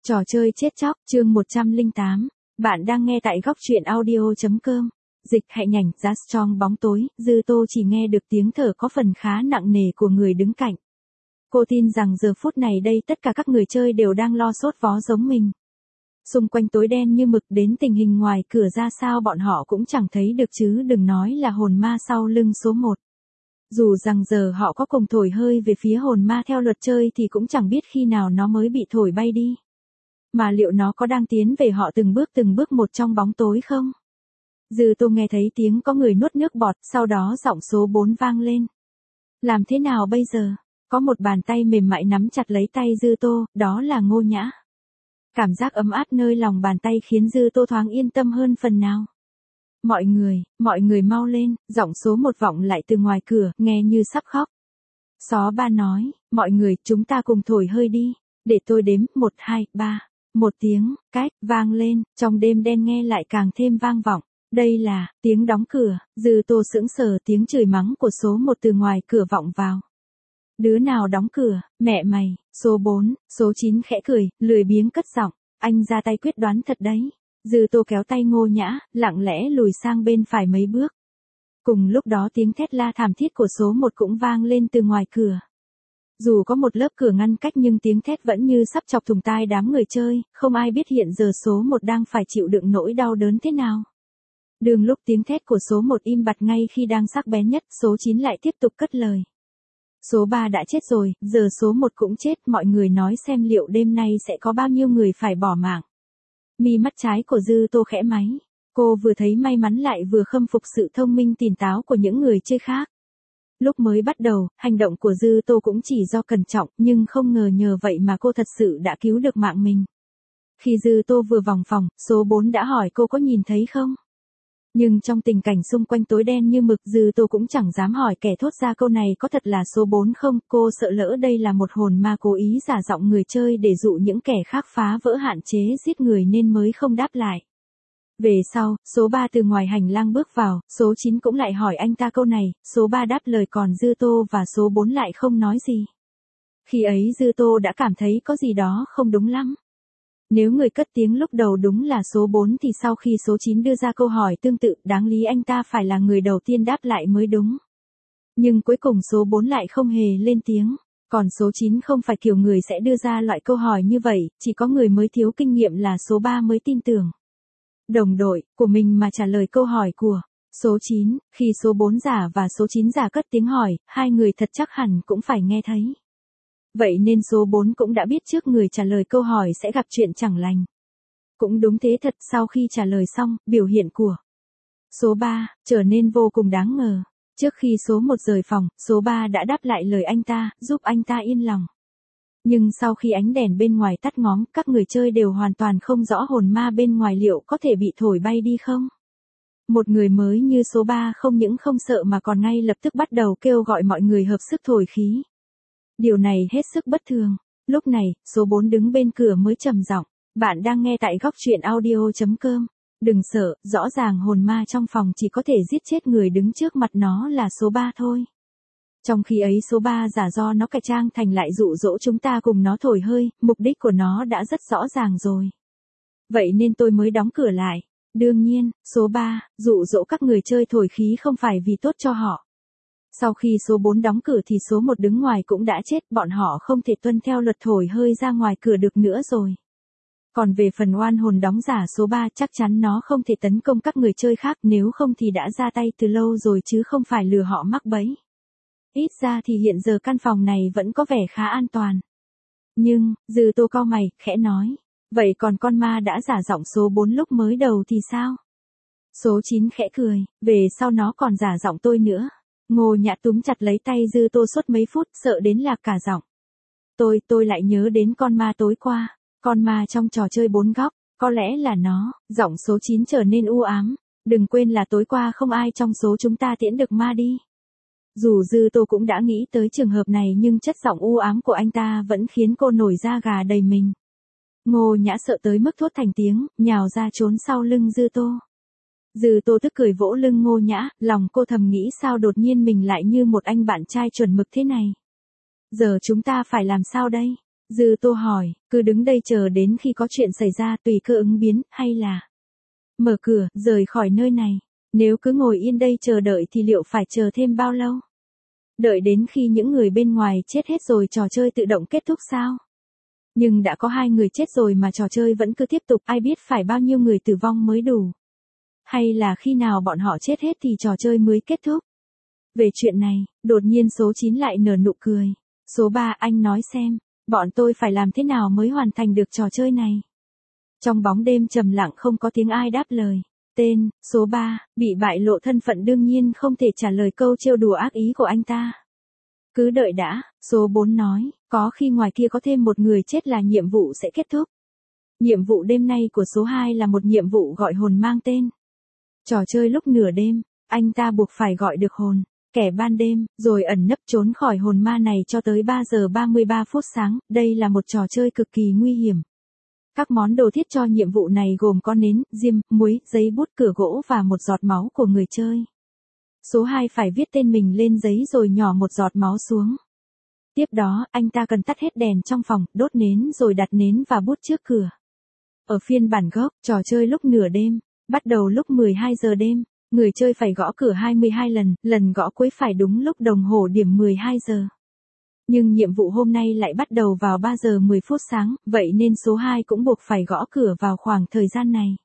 Trò chơi chết chóc, chương 108. Bạn đang nghe tại góc truyện audio.com. Dịch hạnh nhảnh, giá trong bóng tối, Dư Tô chỉ nghe được tiếng thở có phần khá nặng nề của người đứng cạnh. Cô tin rằng giờ phút này đây tất cả các người chơi đều đang lo sốt vó giống mình. Xung quanh tối đen như mực, đến tình hình ngoài cửa ra sao bọn họ cũng chẳng thấy được chứ đừng nói là hồn ma sau lưng số 1. Dù rằng giờ họ có cùng thổi hơi về phía hồn ma theo luật chơi thì cũng chẳng biết khi nào nó mới bị thổi bay đi. Mà liệu nó có đang tiến về họ từng bước một trong bóng tối không? Dư Tô nghe thấy tiếng có người nuốt nước bọt, sau đó giọng số 4 vang lên. Làm thế nào bây giờ? Có một bàn tay mềm mại nắm chặt lấy tay Dư Tô, đó là Ngô Nhã. Cảm giác ấm áp nơi lòng bàn tay khiến Dư Tô thoáng yên tâm hơn phần nào. Mọi người mau lên, giọng số 1 vọng lại từ ngoài cửa, nghe như sắp khóc. Xó ba nói, mọi người, chúng ta cùng thổi hơi đi, để tôi đếm, 1, 2, 3. Một tiếng, cách, vang lên, trong đêm đen nghe lại càng thêm vang vọng. Đây là, tiếng đóng cửa, Dư Tô sững sờ, tiếng chửi mắng của số 1 từ ngoài cửa vọng vào. Đứa nào đóng cửa, mẹ mày, số 4, số 9 khẽ cười, lười biếng cất giọng, anh ra tay quyết đoán thật đấy. Dư Tô kéo tay Ngô Nhã, lặng lẽ lùi sang bên phải mấy bước. Cùng lúc đó tiếng thét la thảm thiết của số 1 cũng vang lên từ ngoài cửa. Dù có một lớp cửa ngăn cách nhưng tiếng thét vẫn như sắp chọc thủng tai đám người chơi, không ai biết hiện giờ số 1 đang phải chịu đựng nỗi đau đớn thế nào. Đường lúc tiếng thét của số 1 im bặt ngay khi đang sắc bén nhất, số 9 lại tiếp tục cất lời. Số 3 đã chết rồi, giờ số 1 cũng chết, mọi người nói xem liệu đêm nay sẽ có bao nhiêu người phải bỏ mạng. Mi mắt trái của Dư Tô khẽ máy. Cô vừa thấy may mắn lại vừa khâm phục sự thông minh tỉnh táo của những người chơi khác. Lúc mới bắt đầu, hành động của Dư Tô cũng chỉ do cẩn trọng, nhưng không ngờ nhờ vậy mà cô thật sự đã cứu được mạng mình. Khi Dư Tô vừa vòng phòng, số 4 đã hỏi cô có nhìn thấy không? Nhưng trong tình cảnh xung quanh tối đen như mực, Dư Tô cũng chẳng dám hỏi kẻ thốt ra câu này có thật là số 4 không, cô sợ lỡ đây là một hồn ma cố ý giả giọng người chơi để dụ những kẻ khác phá vỡ hạn chế giết người nên mới không đáp lại. Về sau, số 3 từ ngoài hành lang bước vào, số 9 cũng lại hỏi anh ta câu này, số 3 đáp lời còn Dư Tô và số 4 lại không nói gì. Khi ấy Dư Tô đã cảm thấy có gì đó không đúng lắm. Nếu người cất tiếng lúc đầu đúng là số 4 thì sau khi số 9 đưa ra câu hỏi tương tự, đáng lý anh ta phải là người đầu tiên đáp lại mới đúng. Nhưng cuối cùng số 4 lại không hề lên tiếng, còn số 9 không phải kiểu người sẽ đưa ra loại câu hỏi như vậy, chỉ có người mới thiếu kinh nghiệm là số 3 mới tin tưởng. Đồng đội của mình mà trả lời câu hỏi của số 9, khi số 4 giả và số 9 giả cất tiếng hỏi, hai người thật chắc hẳn cũng phải nghe thấy. Vậy nên số 4 cũng đã biết trước người trả lời câu hỏi sẽ gặp chuyện chẳng lành. Cũng đúng thế thật, sau khi trả lời xong, biểu hiện của số 3 trở nên vô cùng đáng ngờ. Trước khi số 1 rời phòng, số 3 đã đáp lại lời anh ta, giúp anh ta yên lòng. Nhưng sau khi ánh đèn bên ngoài tắt ngóm, các người chơi đều hoàn toàn không rõ hồn ma bên ngoài liệu có thể bị thổi bay đi không. Một người mới như số 3 không những không sợ mà còn ngay lập tức bắt đầu kêu gọi mọi người hợp sức thổi khí. Điều này hết sức bất thường. Lúc này, số 4 đứng bên cửa mới trầm giọng, bạn đang nghe tại góc truyện audio.com. Đừng sợ, rõ ràng hồn ma trong phòng chỉ có thể giết chết người đứng trước mặt nó là số 3 thôi. Trong khi ấy số 3 giả do nó cải trang thành lại dụ dỗ chúng ta cùng nó thổi hơi, mục đích của nó đã rất rõ ràng rồi. Vậy nên tôi mới đóng cửa lại. Đương nhiên, số 3, dụ dỗ các người chơi thổi khí không phải vì tốt cho họ. Sau khi số 4 đóng cửa thì số 1 đứng ngoài cũng đã chết, bọn họ không thể tuân theo luật thổi hơi ra ngoài cửa được nữa rồi. Còn về phần oan hồn đóng giả số 3 chắc chắn nó không thể tấn công các người chơi khác, nếu không thì đã ra tay từ lâu rồi chứ không phải lừa họ mắc bẫy. Ít ra thì hiện giờ căn phòng này vẫn có vẻ khá an toàn. Nhưng, Dư Tô cau mày, khẽ nói. Vậy còn con ma đã giả giọng số 4 lúc mới đầu thì sao? Số 9 khẽ cười, về sau nó còn giả giọng tôi nữa. Ngô Nhã túm chặt lấy tay Dư Tô suốt mấy phút, sợ đến lạc cả giọng. Tôi lại nhớ đến con ma tối qua. Con ma trong trò chơi 4 góc, có lẽ là nó. Giọng số 9 trở nên u ám. Đừng quên là tối qua không ai trong số chúng ta tiễn được ma đi. Dù Dư Tô cũng đã nghĩ tới trường hợp này nhưng chất giọng u ám của anh ta vẫn khiến cô nổi da gà đầy mình. Ngô Nhã sợ tới mức thốt thành tiếng, nhào ra trốn sau lưng Dư Tô. Dư Tô tức cười vỗ lưng Ngô Nhã, lòng cô thầm nghĩ sao đột nhiên mình lại như một anh bạn trai chuẩn mực thế này. Giờ chúng ta phải làm sao đây? Dư Tô hỏi, cứ đứng đây chờ đến khi có chuyện xảy ra tùy cơ ứng biến, hay là mở cửa, rời khỏi nơi này. Nếu cứ ngồi yên đây chờ đợi thì liệu phải chờ thêm bao lâu? Đợi đến khi những người bên ngoài chết hết rồi trò chơi tự động kết thúc sao? Nhưng đã có 2 người chết rồi mà trò chơi vẫn cứ tiếp tục, ai biết phải bao nhiêu người tử vong mới đủ? Hay là khi nào bọn họ chết hết thì trò chơi mới kết thúc? Về chuyện này, đột nhiên số 9 lại nở nụ cười. Số 3, anh nói xem, bọn tôi phải làm thế nào mới hoàn thành được trò chơi này? Trong bóng đêm trầm lặng không có tiếng ai đáp lời. Tên, số 3, bị bại lộ thân phận đương nhiên không thể trả lời câu trêu đùa ác ý của anh ta. Cứ đợi đã, số 4 nói, có khi ngoài kia có thêm một người chết là nhiệm vụ sẽ kết thúc. Nhiệm vụ đêm nay của số 2 là một nhiệm vụ gọi hồn mang tên. Trò chơi lúc nửa đêm, anh ta buộc phải gọi được hồn, kẻ ban đêm, rồi ẩn nấp trốn khỏi hồn ma này cho tới 3 giờ 33 phút sáng, đây là một trò chơi cực kỳ nguy hiểm. Các món đồ thiết cho nhiệm vụ này gồm có nến, diêm, muối, giấy bút, cửa gỗ và một giọt máu của người chơi. Số 2 phải viết tên mình lên giấy rồi nhỏ một giọt máu xuống. Tiếp đó, anh ta cần tắt hết đèn trong phòng, đốt nến rồi đặt nến và bút trước cửa. Ở phiên bản gốc, trò chơi lúc nửa đêm, bắt đầu lúc 12 giờ đêm, người chơi phải gõ cửa 22 lần, lần gõ cuối phải đúng lúc đồng hồ điểm 12 giờ. Nhưng nhiệm vụ hôm nay lại bắt đầu vào 3 giờ 10 phút sáng, vậy nên số 2 cũng buộc phải gõ cửa vào khoảng thời gian này.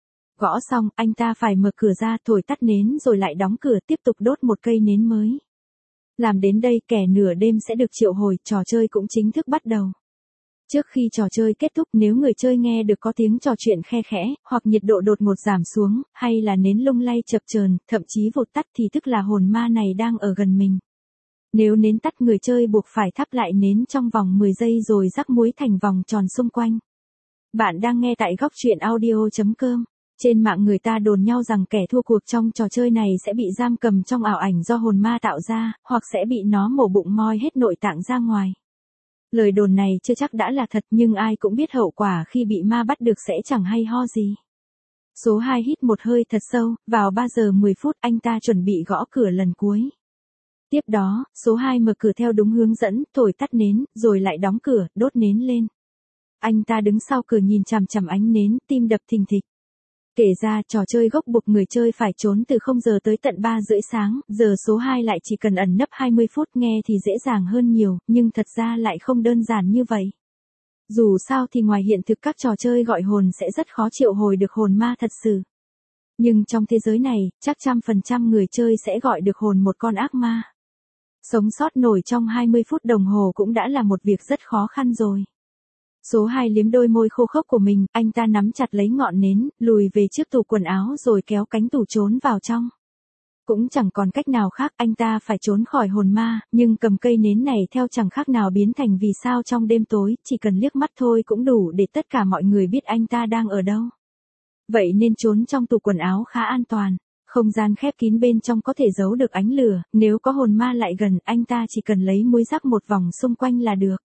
Gõ xong, anh ta phải mở cửa ra, thổi tắt nến rồi lại đóng cửa, tiếp tục đốt một cây nến mới. Làm đến đây, kẻ nửa đêm sẽ được triệu hồi, trò chơi cũng chính thức bắt đầu. Trước khi trò chơi kết thúc, nếu người chơi nghe được có tiếng trò chuyện khe khẽ, hoặc nhiệt độ đột ngột giảm xuống, hay là nến lung lay chập chờn, thậm chí vụt tắt thì tức là hồn ma này đang ở gần mình. Nếu nến tắt, người chơi buộc phải thắp lại nến trong vòng 10 giây rồi rắc muối thành vòng tròn xung quanh. Bạn đang nghe tại góc truyện audio.com. Trên mạng người ta đồn nhau rằng kẻ thua cuộc trong trò chơi này sẽ bị giam cầm trong ảo ảnh do hồn ma tạo ra, hoặc sẽ bị nó mổ bụng moi hết nội tạng ra ngoài. Lời đồn này chưa chắc đã là thật, nhưng ai cũng biết hậu quả khi bị ma bắt được sẽ chẳng hay ho gì. Số 2 hít một hơi thật sâu, vào 3 giờ 10 phút anh ta chuẩn bị gõ cửa lần cuối. Tiếp đó, số 2 mở cửa theo đúng hướng dẫn, thổi tắt nến, rồi lại đóng cửa, đốt nến lên. Anh ta đứng sau cửa nhìn chằm chằm ánh nến, tim đập thình thịch. Kể ra, trò chơi gốc buộc người chơi phải trốn từ 0 giờ tới tận 3 rưỡi sáng, giờ số 2 lại chỉ cần ẩn nấp 20 phút, nghe thì dễ dàng hơn nhiều, nhưng thật ra lại không đơn giản như vậy. Dù sao thì ngoài hiện thực các trò chơi gọi hồn sẽ rất khó triệu hồi được hồn ma thật sự. Nhưng trong thế giới này, chắc 100% người chơi sẽ gọi được hồn một con ác ma. Sống sót nổi trong 20 phút đồng hồ cũng đã là một việc rất khó khăn rồi. Số 2 liếm đôi môi khô khốc của mình, anh ta nắm chặt lấy ngọn nến, lùi về trước tủ quần áo rồi kéo cánh tủ trốn vào trong. Cũng chẳng còn cách nào khác, anh ta phải trốn khỏi hồn ma, nhưng cầm cây nến này theo chẳng khác nào biến thành vì sao trong đêm tối, chỉ cần liếc mắt thôi cũng đủ để tất cả mọi người biết anh ta đang ở đâu. Vậy nên trốn trong tủ quần áo khá an toàn. Không gian khép kín bên trong có thể giấu được ánh lửa, nếu có hồn ma lại gần, anh ta chỉ cần lấy muối rắc một vòng xung quanh là được.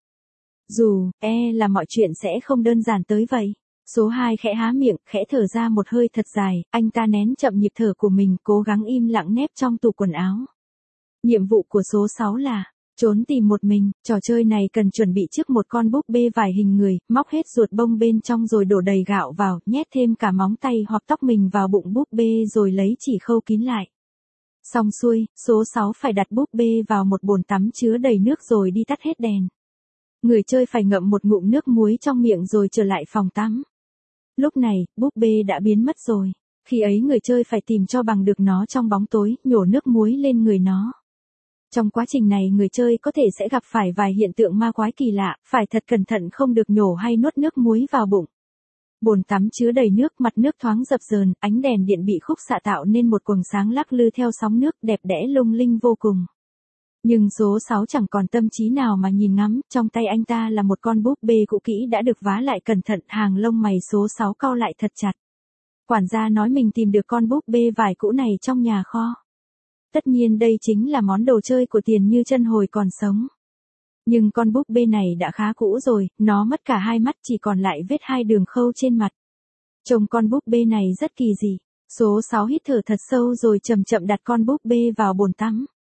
Dù, là mọi chuyện sẽ không đơn giản tới vậy. Số 2 khẽ há miệng, khẽ thở ra một hơi thật dài, anh ta nén chậm nhịp thở của mình, cố gắng im lặng nép trong tủ quần áo. Nhiệm vụ của số 6 là trốn tìm một mình, trò chơi này cần chuẩn bị trước một con búp bê vải hình người, móc hết ruột bông bên trong rồi đổ đầy gạo vào, nhét thêm cả móng tay hoặc tóc mình vào bụng búp bê rồi lấy chỉ khâu kín lại. Xong xuôi, số 6 phải đặt búp bê vào một bồn tắm chứa đầy nước rồi đi tắt hết đèn. Người chơi phải ngậm một ngụm nước muối trong miệng rồi trở lại phòng tắm. Lúc này, búp bê đã biến mất rồi. Khi ấy người chơi phải tìm cho bằng được nó trong bóng tối, nhổ nước muối lên người nó. Trong quá trình này người chơi có thể sẽ gặp phải vài hiện tượng ma quái kỳ lạ, phải thật cẩn thận không được nhổ hay nuốt nước muối vào bụng. Bồn tắm chứa đầy nước, mặt nước thoáng dập dờn, ánh đèn điện bị khúc xạ tạo nên một quầng sáng lắc lư theo sóng nước, đẹp đẽ lung linh vô cùng. Nhưng số 6 chẳng còn tâm trí nào mà nhìn ngắm, trong tay anh ta là một con búp bê cũ kỹ đã được vá lại cẩn thận, hàng lông mày số 6 cau lại thật chặt. Quản gia nói mình tìm được con búp bê vải cũ này trong nhà kho. Tất nhiên đây chính là món đồ chơi của Tiền Như Chân hồi còn sống. Nhưng con búp bê này đã khá cũ rồi, nó mất cả hai mắt, chỉ còn lại vết 2 đường khâu trên mặt. Trông con búp bê này rất kỳ dị. Số 6 hít thở thật sâu rồi chậm chậm đặt con búp bê vào bồn tắm.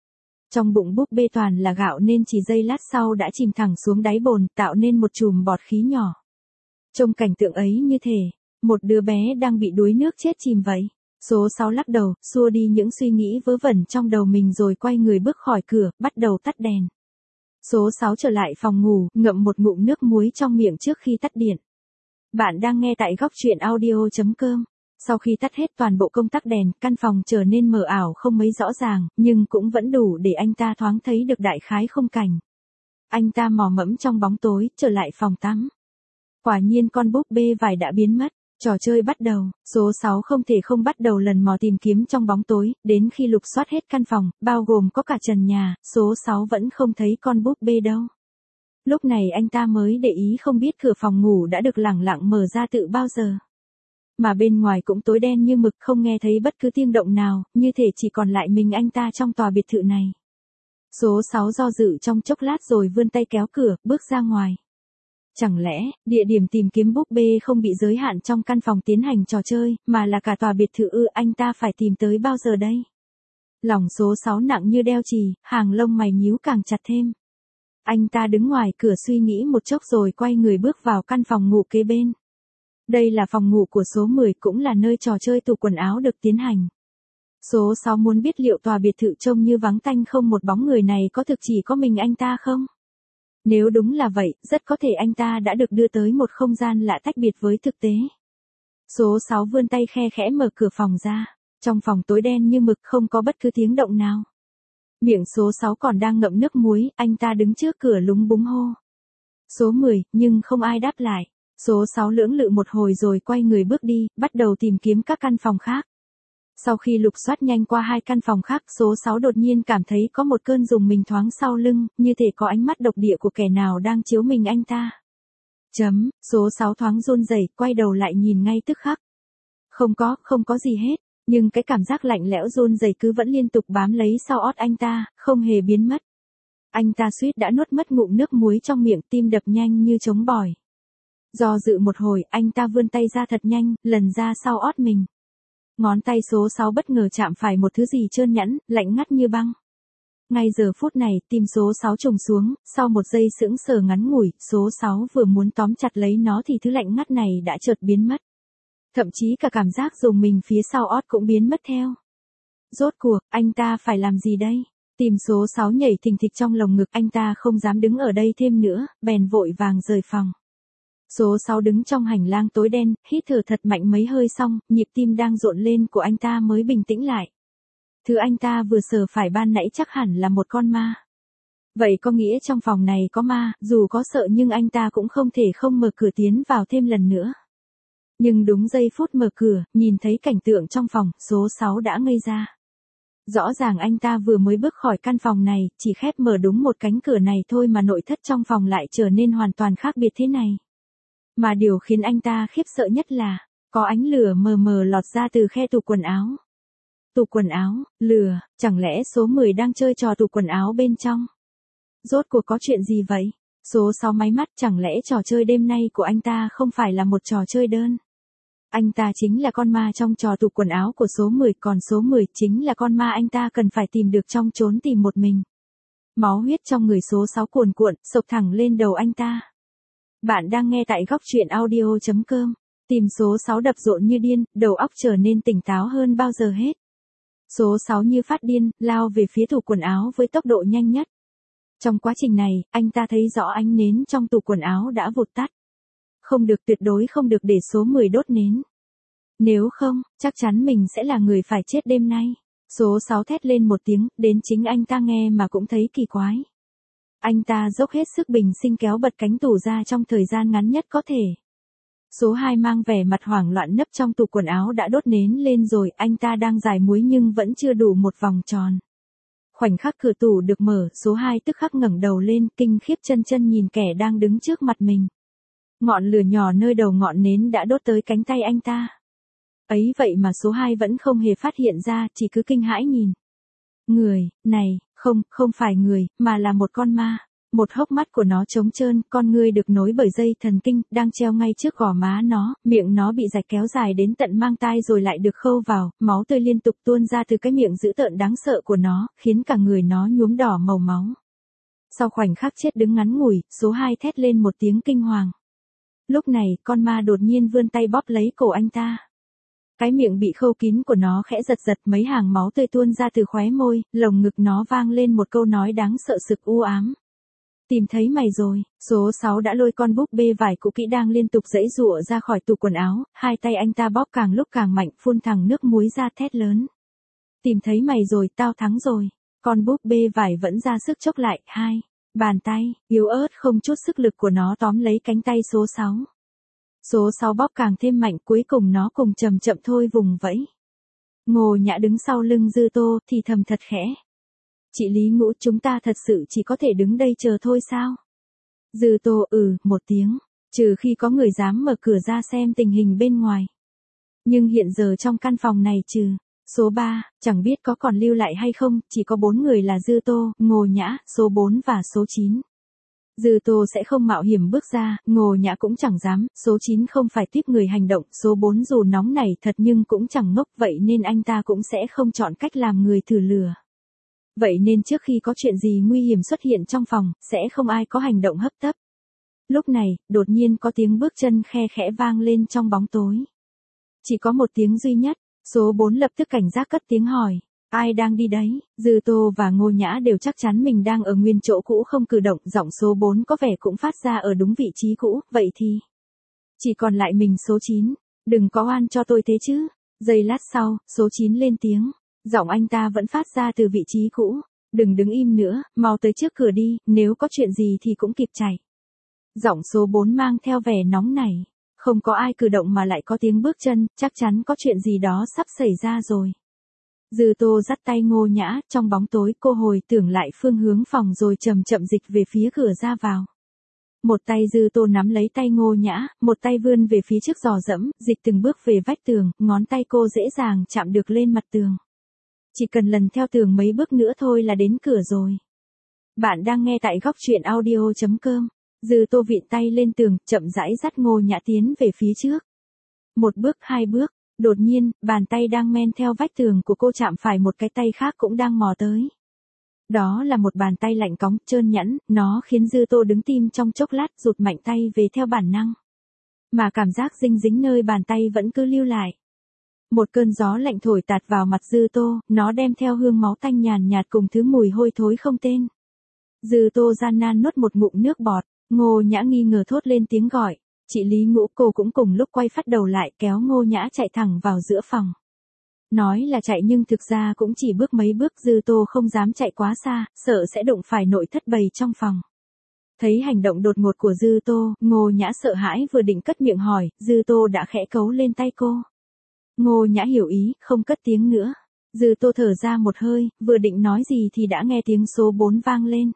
Trong bụng búp bê toàn là gạo nên chỉ giây lát sau đã chìm thẳng xuống đáy bồn, tạo nên một chùm bọt khí nhỏ. Trông cảnh tượng ấy như thể một đứa bé đang bị đuối nước chết chìm vậy. Số 6 lắc đầu, xua đi những suy nghĩ vớ vẩn trong đầu mình rồi quay người bước khỏi cửa, bắt đầu tắt đèn. Số 6 trở lại phòng ngủ, ngậm một ngụm nước muối trong miệng trước khi tắt điện. Bạn đang nghe tại góc truyện audio.com. Sau khi tắt hết toàn bộ công tắc đèn, căn phòng trở nên mờ ảo không mấy rõ ràng, nhưng cũng vẫn đủ để anh ta thoáng thấy được đại khái khung cảnh. Anh ta mò mẫm trong bóng tối, trở lại phòng tắm. Quả nhiên con búp bê vải đã biến mất. Trò chơi bắt đầu, số 6 không thể không bắt đầu lần mò tìm kiếm trong bóng tối, đến khi lục soát hết căn phòng, bao gồm có cả trần nhà, số 6 vẫn không thấy con búp bê đâu. Lúc này anh ta mới để ý không biết cửa phòng ngủ đã được lẳng lặng mở ra từ bao giờ. Mà bên ngoài cũng tối đen như mực, không nghe thấy bất cứ tiếng động nào, như thể chỉ còn lại mình anh ta trong tòa biệt thự này. Số 6 do dự trong chốc lát rồi vươn tay kéo cửa, bước ra ngoài. Chẳng lẽ, địa điểm tìm kiếm búp bê không bị giới hạn trong căn phòng tiến hành trò chơi, mà là cả tòa biệt thự ư? Anh ta phải tìm tới bao giờ đây? Lòng số 6 nặng như đeo chì, hàng lông mày nhíu càng chặt thêm. Anh ta đứng ngoài cửa suy nghĩ một chốc rồi quay người bước vào căn phòng ngủ kế bên. Đây là phòng ngủ của số 10, cũng là nơi trò chơi tủ quần áo được tiến hành. Số 6 muốn biết liệu tòa biệt thự trông như vắng tanh không một bóng người này có thực chỉ có mình anh ta không? Nếu đúng là vậy, rất có thể anh ta đã được đưa tới một không gian lạ tách biệt với thực tế. Số 6 vươn tay khe khẽ mở cửa phòng ra. Trong phòng tối đen như mực, không có bất cứ tiếng động nào. Miệng số 6 còn đang ngậm nước muối, anh ta đứng trước cửa lúng búng hô. Số 10, nhưng không ai đáp lại. Số 6 lưỡng lự một hồi rồi quay người bước đi, bắt đầu tìm kiếm các căn phòng khác. Sau khi lục soát nhanh qua 2 căn phòng khác, số 6 đột nhiên cảm thấy có một cơn rùng mình thoáng sau lưng, như thể có ánh mắt độc địa của kẻ nào đang chiếu mình anh ta. Số 6 thoáng run rẩy, quay đầu lại nhìn ngay tức khắc. Không có gì hết, nhưng cái cảm giác lạnh lẽo run rẩy cứ vẫn liên tục bám lấy sau ót anh ta, không hề biến mất. Anh ta suýt đã nuốt mất ngụm nước muối trong miệng, tim đập nhanh như trống bỏi. Do dự một hồi, anh ta vươn tay ra thật nhanh, lần ra sau ót mình. Ngón tay số 6 bất ngờ chạm phải một thứ gì trơn nhẵn, lạnh ngắt như băng. Ngay giờ phút này, tim số 6 trùng xuống, sau một giây sững sờ ngắn ngủi, số 6 vừa muốn tóm chặt lấy nó thì thứ lạnh ngắt này đã chợt biến mất. Thậm chí cả cảm giác rùng mình phía sau ót cũng biến mất theo. Rốt cuộc, anh ta phải làm gì đây? Tim số 6 nhảy thình thịch trong lồng ngực, anh ta không dám đứng ở đây thêm nữa, bèn vội vàng rời phòng. Số 6 đứng trong hành lang tối đen, hít thở thật mạnh mấy hơi xong, nhịp tim đang rộn lên của anh ta mới bình tĩnh lại. Thứ anh ta vừa sờ phải ban nãy chắc hẳn là một con ma. Vậy có nghĩa trong phòng này có ma, dù có sợ nhưng anh ta cũng không thể không mở cửa tiến vào thêm lần nữa. Nhưng đúng giây phút mở cửa, nhìn thấy cảnh tượng trong phòng, số 6 đã ngây ra. Rõ ràng anh ta vừa mới bước khỏi căn phòng này, chỉ khép mở đúng một cánh cửa này thôi mà nội thất trong phòng lại trở nên hoàn toàn khác biệt thế này. Mà điều khiến anh ta khiếp sợ nhất là, có ánh lửa mờ mờ lọt ra từ khe tủ quần áo. Tủ quần áo, lửa, chẳng lẽ số 10 đang chơi trò tủ quần áo bên trong? Rốt cuộc có chuyện gì vậy? Số 6 máy mắt, chẳng lẽ trò chơi đêm nay của anh ta không phải là một trò chơi đơn? Anh ta chính là con ma trong trò tủ quần áo của số 10, còn số 10 chính là con ma anh ta cần phải tìm được trong chốn tìm một mình. Máu huyết trong người số 6 cuồn cuộn, sộc thẳng lên đầu anh ta. Bạn đang nghe tại góc truyện audio.com. Tim số 6 đập rộn như điên, đầu óc trở nên tỉnh táo hơn bao giờ hết. Số 6 như phát điên, lao về phía tủ quần áo với tốc độ nhanh nhất. Trong quá trình này, anh ta thấy rõ ánh nến trong tủ quần áo đã vụt tắt. Không được, tuyệt đối không được để số 10 đốt nến. Nếu không, chắc chắn mình sẽ là người phải chết đêm nay. Số 6 thét lên một tiếng, đến chính anh ta nghe mà cũng thấy kỳ quái. Anh ta dốc hết sức bình sinh kéo bật cánh tủ ra trong thời gian ngắn nhất có thể. Số 2 mang vẻ mặt hoảng loạn nấp trong tủ quần áo đã đốt nến lên rồi, anh ta đang rải muối nhưng vẫn chưa đủ một vòng tròn. Khoảnh khắc cửa tủ được mở, số 2 tức khắc ngẩng đầu lên, kinh khiếp chân chân nhìn kẻ đang đứng trước mặt mình. Ngọn lửa nhỏ nơi đầu ngọn nến đã đốt tới cánh tay anh ta. Ấy vậy mà số 2 vẫn không hề phát hiện ra, chỉ cứ kinh hãi nhìn. Người, này, không phải người, mà là một con ma. Một hốc mắt của nó trống trơn, con ngươi được nối bởi dây thần kinh, đang treo ngay trước gò má nó, miệng nó bị rạch kéo dài đến tận mang tai rồi lại được khâu vào, máu tươi liên tục tuôn ra từ cái miệng dữ tợn đáng sợ của nó, khiến cả người nó nhuốm đỏ màu máu. Sau khoảnh khắc chết đứng ngắn ngủi, số 2 thét lên một tiếng kinh hoàng. Lúc này, con ma đột nhiên vươn tay bóp lấy cổ anh ta. Cái miệng bị khâu kín của nó khẽ giật giật, mấy hàng máu tươi tuôn ra từ khóe môi, lồng ngực nó vang lên một câu nói đáng sợ sực u ám. Tìm thấy mày rồi, số 6 đã lôi con búp bê vải cũ kỹ đang liên tục giãy giụa ra khỏi tủ quần áo, hai tay anh ta bóp càng lúc càng mạnh, phun thẳng nước muối ra thét lớn. Tìm thấy mày rồi, tao thắng rồi. Con búp bê vải vẫn ra sức chốc lại, bàn tay, yếu ớt không chút sức lực của nó tóm lấy cánh tay số 6. Số 6 bóp càng thêm mạnh, cuối cùng nó cùng chậm chậm thôi vùng vẫy. Ngô Nhã đứng sau lưng Dư Tô, thì thầm thật khẽ. Chị Lý Ngũ, chúng ta thật sự chỉ có thể đứng đây chờ thôi sao? Dư Tô một tiếng, trừ khi có người dám mở cửa ra xem tình hình bên ngoài. Nhưng hiện giờ trong căn phòng này trừ số 3, chẳng biết có còn lưu lại hay không, chỉ có 4 người là Dư Tô, Ngô Nhã, số 4 và số 9. Dư Tô sẽ không mạo hiểm bước ra, Ngô Nhã cũng chẳng dám, số 9 không phải tiếp người hành động, số 4 dù nóng nảy thật nhưng cũng chẳng ngốc, vậy nên anh ta cũng sẽ không chọn cách làm người thử lừa. Vậy nên trước khi có chuyện gì nguy hiểm xuất hiện trong phòng, sẽ không ai có hành động hấp tấp. Lúc này, đột nhiên có tiếng bước chân khe khẽ vang lên trong bóng tối. Chỉ có một tiếng duy nhất, số 4 lập tức cảnh giác cất tiếng hỏi. Ai đang đi đấy? Dư Tô và Ngô Nhã đều chắc chắn mình đang ở nguyên chỗ cũ không cử động, giọng số 4 có vẻ cũng phát ra ở đúng vị trí cũ, vậy thì chỉ còn lại mình số 9, đừng có oan cho tôi thế chứ. Giây lát sau, số 9 lên tiếng, giọng anh ta vẫn phát ra từ vị trí cũ, đừng đứng im nữa, mau tới trước cửa đi, nếu có chuyện gì thì cũng kịp chạy. Giọng số 4 mang theo vẻ nóng nảy, không có ai cử động mà lại có tiếng bước chân, chắc chắn có chuyện gì đó sắp xảy ra rồi. Dư Tô dắt tay Ngô Nhã, trong bóng tối cô hồi tưởng lại phương hướng phòng rồi chậm chậm dịch về phía cửa ra vào. Một tay Dư Tô nắm lấy tay Ngô Nhã, một tay vươn về phía trước dò dẫm, dịch từng bước về vách tường, ngón tay cô dễ dàng chạm được lên mặt tường. Chỉ cần lần theo tường mấy bước nữa thôi là đến cửa rồi. Bạn đang nghe tại góc truyện audio.com. Dư Tô vịn tay lên tường, chậm rãi dắt Ngô Nhã tiến về phía trước. Một bước, hai bước. Đột nhiên, bàn tay đang men theo vách tường của cô chạm phải một cái tay khác cũng đang mò tới. Đó là một bàn tay lạnh cóng, trơn nhẵn, nó khiến Dư Tô đứng tim trong chốc lát, rụt mạnh tay về theo bản năng. Mà cảm giác dinh dính nơi bàn tay vẫn cứ lưu lại. Một cơn gió lạnh thổi tạt vào mặt Dư Tô, nó đem theo hương máu tanh nhàn nhạt cùng thứ mùi hôi thối không tên. Dư Tô gian nan nuốt một ngụm nước bọt, Ngô Nhã nghi ngờ thốt lên tiếng gọi. Chị Lý Ngũ, cô cũng cùng lúc quay phát đầu lại kéo Ngô Nhã chạy thẳng vào giữa phòng. Nói là chạy nhưng thực ra cũng chỉ bước mấy bước, Dư Tô không dám chạy quá xa, sợ sẽ đụng phải nội thất bầy trong phòng. Thấy hành động đột ngột của Dư Tô, Ngô Nhã sợ hãi vừa định cất miệng hỏi, Dư Tô đã khẽ cấu lên tay cô. Ngô Nhã hiểu ý, không cất tiếng nữa. Dư Tô thở ra một hơi, vừa định nói gì thì đã nghe tiếng số 4 vang lên.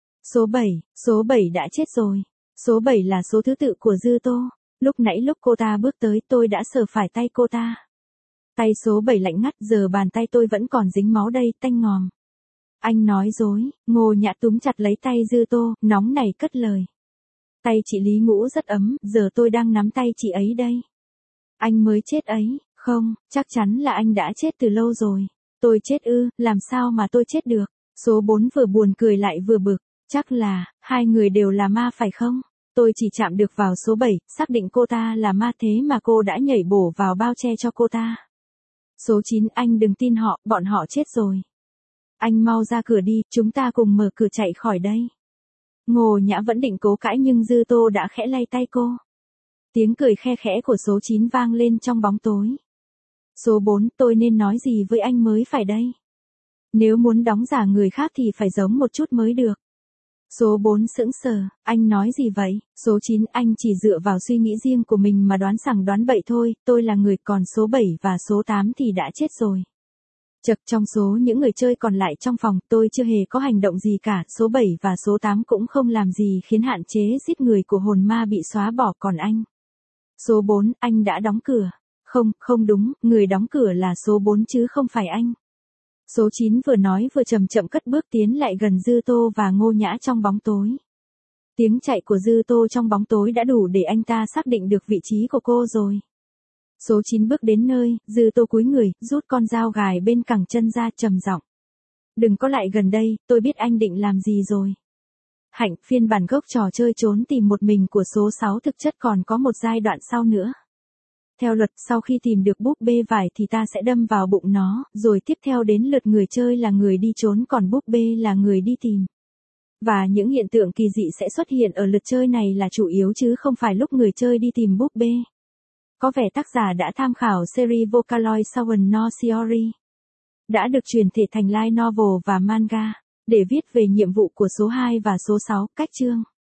Số 7 đã chết rồi. Số 7 là số thứ tự của Dư Tô. Lúc nãy lúc cô ta bước tới tôi đã sờ phải tay cô ta. Tay số 7 lạnh ngắt, giờ bàn tay tôi vẫn còn dính máu đây, tanh ngòm. Anh nói dối, Ngô Nhã túm chặt lấy tay Dư Tô, nóng nảy cất lời. Tay chị Lý Ngũ rất ấm, giờ tôi đang nắm tay chị ấy đây. Anh mới chết ấy, không, chắc chắn là anh đã chết từ lâu rồi. Tôi chết ư, làm sao mà tôi chết được? Số 4 vừa buồn cười lại vừa bực. Chắc là, hai người đều là ma phải không? Tôi chỉ chạm được vào số 7, xác định cô ta là ma thế mà cô đã nhảy bổ vào bao che cho cô ta. Số 9, anh đừng tin họ, bọn họ chết rồi. Anh mau ra cửa đi, chúng ta cùng mở cửa chạy khỏi đây. Ngô Nhã vẫn định cố cãi nhưng Dư Tô đã khẽ lay tay cô. Tiếng cười khe khẽ của số 9 vang lên trong bóng tối. Số 4, tôi nên nói gì với anh mới phải đây? Nếu muốn đóng giả người khác thì phải giống một chút mới được. Số 4 sững sờ, anh nói gì vậy? Số 9, anh chỉ dựa vào suy nghĩ riêng của mình mà đoán sằng đoán bậy thôi, tôi là người, còn số 7 và số 8 thì đã chết rồi. Chật, trong số những người chơi còn lại trong phòng, tôi chưa hề có hành động gì cả, số 7 và số 8 cũng không làm gì khiến hạn chế giết người của hồn ma bị xóa bỏ, còn anh. Số 4, anh đã đóng cửa. Không, không đúng, người đóng cửa là số 4 chứ không phải anh. Số 9 vừa nói vừa chậm chậm cất bước tiến lại gần Dư Tô và Ngô Nhã trong bóng tối. Tiếng chạy của Dư Tô trong bóng tối đã đủ để anh ta xác định được vị trí của cô rồi. Số 9 bước đến nơi, Dư Tô cúi người, rút con dao gài bên cẳng chân ra trầm giọng. Đừng có lại gần đây, tôi biết anh định làm gì rồi. Hạnh, phiên bản gốc trò chơi trốn tìm một mình của số 6 thực chất còn có một giai đoạn sau nữa. Theo luật, sau khi tìm được búp bê vải thì ta sẽ đâm vào bụng nó, rồi tiếp theo đến lượt người chơi là người đi trốn còn búp bê là người đi tìm. Và những hiện tượng kỳ dị sẽ xuất hiện ở lượt chơi này là chủ yếu chứ không phải lúc người chơi đi tìm búp bê. Có vẻ tác giả đã tham khảo series Vocaloid Southern No Theory, đã được chuyển thể thành light novel và manga, để viết về nhiệm vụ của số 2 và số 6, cách chương.